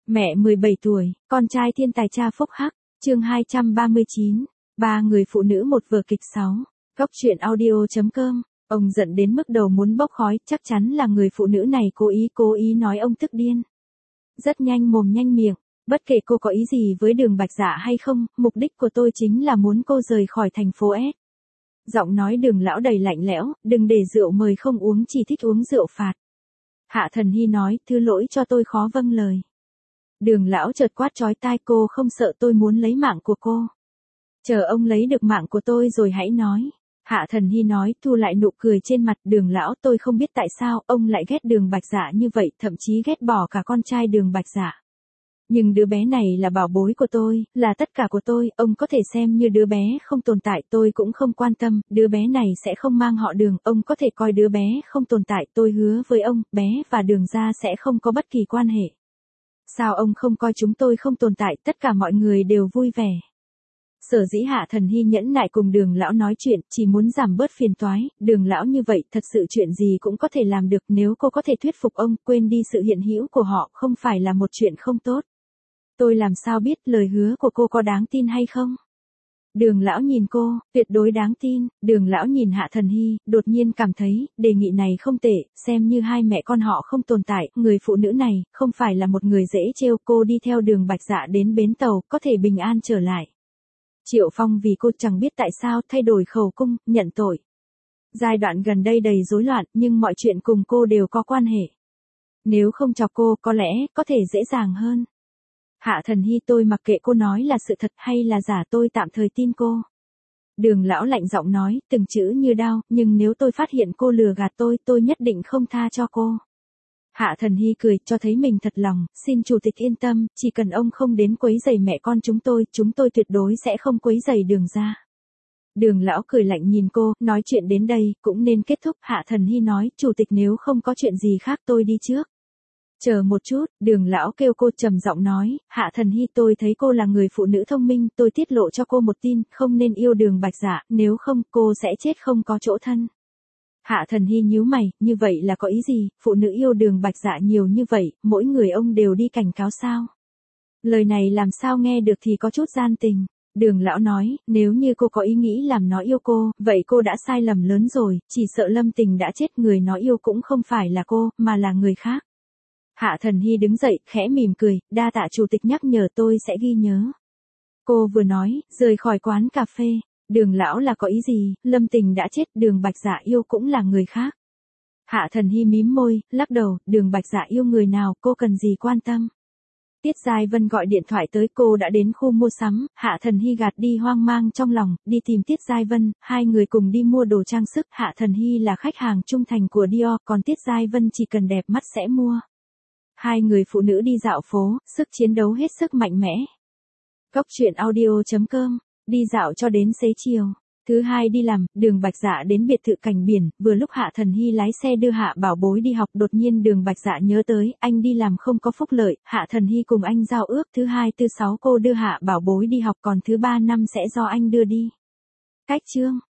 Mẹ 17 tuổi, con trai thiên tài cha phúc hắc, chương 239, ba người phụ nữ một vở kịch 6, Cóc truyện audio.com, ông giận đến mức đầu muốn bốc khói, chắc chắn là người phụ nữ này cố ý nói ông tức điên. Rất nhanh mồm nhanh miệng, bất kể cô có ý gì với Đường Bạch Dạ hay không, mục đích của tôi chính là muốn cô rời khỏi thành phố S. Giọng nói Đường lão đầy lạnh lẽo, đừng để rượu mời không uống, chỉ thích uống rượu phạt. Hạ Thần Hy nói, thứ lỗi cho tôi khó vâng lời. Đường lão chợt quát chói tai, cô không sợ tôi muốn lấy mạng của cô. Chờ ông lấy được mạng của tôi rồi hãy nói. Hạ Thần Hy nói, thu lại nụ cười trên mặt. Đường lão, tôi không biết tại sao ông lại ghét Đường Bạch Dạ như vậy, thậm chí ghét bỏ cả con trai Đường Bạch Dạ. Nhưng đứa bé này là bảo bối của tôi, là tất cả của tôi, ông có thể xem như đứa bé không tồn tại, tôi cũng không quan tâm, đứa bé này sẽ không mang họ Đường, ông có thể coi đứa bé không tồn tại, tôi hứa với ông, bé và Đường gia sẽ không có bất kỳ quan hệ. Sao ông không coi chúng tôi không tồn tại, tất cả mọi người đều vui vẻ. Sở dĩ Hạ Thần Hy nhẫn nại cùng Đường lão nói chuyện, chỉ muốn giảm bớt phiền toái. Đường lão như vậy, thật sự chuyện gì cũng có thể làm được, nếu cô có thể thuyết phục ông, quên đi sự hiện hữu của họ, không phải là một chuyện không tốt. Tôi làm sao biết lời hứa của cô có đáng tin hay không? Đường lão nhìn cô, tuyệt đối đáng tin. Đường lão nhìn Hạ Thần Hy, đột nhiên cảm thấy, đề nghị này không tệ, xem như hai mẹ con họ không tồn tại, người phụ nữ này, không phải là một người dễ trêu, cô đi theo Đường Bạch Dạ đến bến tàu, có thể bình an trở lại. Triệu Phong vì cô chẳng biết tại sao thay đổi khẩu cung, nhận tội. Giai đoạn gần đây đầy rối loạn, nhưng mọi chuyện cùng cô đều có quan hệ. Nếu không chọc cô, có lẽ, có thể dễ dàng hơn. Hạ Thần Hy, tôi mặc kệ cô nói là sự thật hay là giả, tôi tạm thời tin cô. Đường lão lạnh giọng nói, từng chữ như đao, nhưng nếu tôi phát hiện cô lừa gạt tôi nhất định không tha cho cô. Hạ Thần Hy cười, cho thấy mình thật lòng, xin chủ tịch yên tâm, chỉ cần ông không đến quấy rầy mẹ con chúng tôi tuyệt đối sẽ không quấy rầy Đường gia. Đường lão cười lạnh nhìn cô, nói chuyện đến đây, cũng nên kết thúc. Hạ Thần Hy nói, chủ tịch nếu không có chuyện gì khác tôi đi trước. Chờ một chút, Đường lão kêu cô trầm giọng nói, Hạ Thần Hy, tôi thấy cô là người phụ nữ thông minh, tôi tiết lộ cho cô một tin, không nên yêu Đường Bạch Dạ, nếu không cô sẽ chết không có chỗ thân. Hạ Thần Hy nhíu mày, như vậy là có ý gì, phụ nữ yêu Đường Bạch Dạ nhiều như vậy, mỗi người ông đều đi cảnh cáo sao? Lời này làm sao nghe được thì có chút gian tình. Đường lão nói, nếu như cô có ý nghĩ làm nó yêu cô, vậy cô đã sai lầm lớn rồi, chỉ sợ Lâm Tình đã chết, người nó yêu cũng không phải là cô, mà là người khác. Hạ Thần Hy đứng dậy, khẽ mỉm cười, đa tạ chủ tịch nhắc nhở, tôi sẽ ghi nhớ. Cô vừa nói, rời khỏi quán cà phê. Đường lão là có ý gì, Lâm Tình đã chết, Đường Bạch Dạ yêu cũng là người khác. Hạ Thần Hy mím môi, lắc đầu, Đường Bạch Dạ yêu người nào, cô cần gì quan tâm. Tiết Giai Vân gọi điện thoại tới, cô đã đến khu mua sắm. Hạ Thần Hy gạt đi hoang mang trong lòng, đi tìm Tiết Giai Vân, hai người cùng đi mua đồ trang sức. Hạ Thần Hy là khách hàng trung thành của Dior, còn Tiết Giai Vân chỉ cần đẹp mắt sẽ mua. Hai người phụ nữ đi dạo phố, sức chiến đấu hết sức mạnh mẽ. Cóc truyện audio.com, đi dạo cho đến xế chiều. Thứ hai đi làm, Đường Bạch Dạ đến biệt thự cạnh biển, vừa lúc Hạ Thần Hy lái xe đưa Hạ Bảo Bối đi học, đột nhiên Đường Bạch Dạ nhớ tới, anh đi làm không có phúc lợi, Hạ Thần Hy cùng anh giao ước, thứ hai thứ sáu cô đưa Hạ Bảo Bối đi học, còn thứ ba năm sẽ do anh đưa đi. Cách chương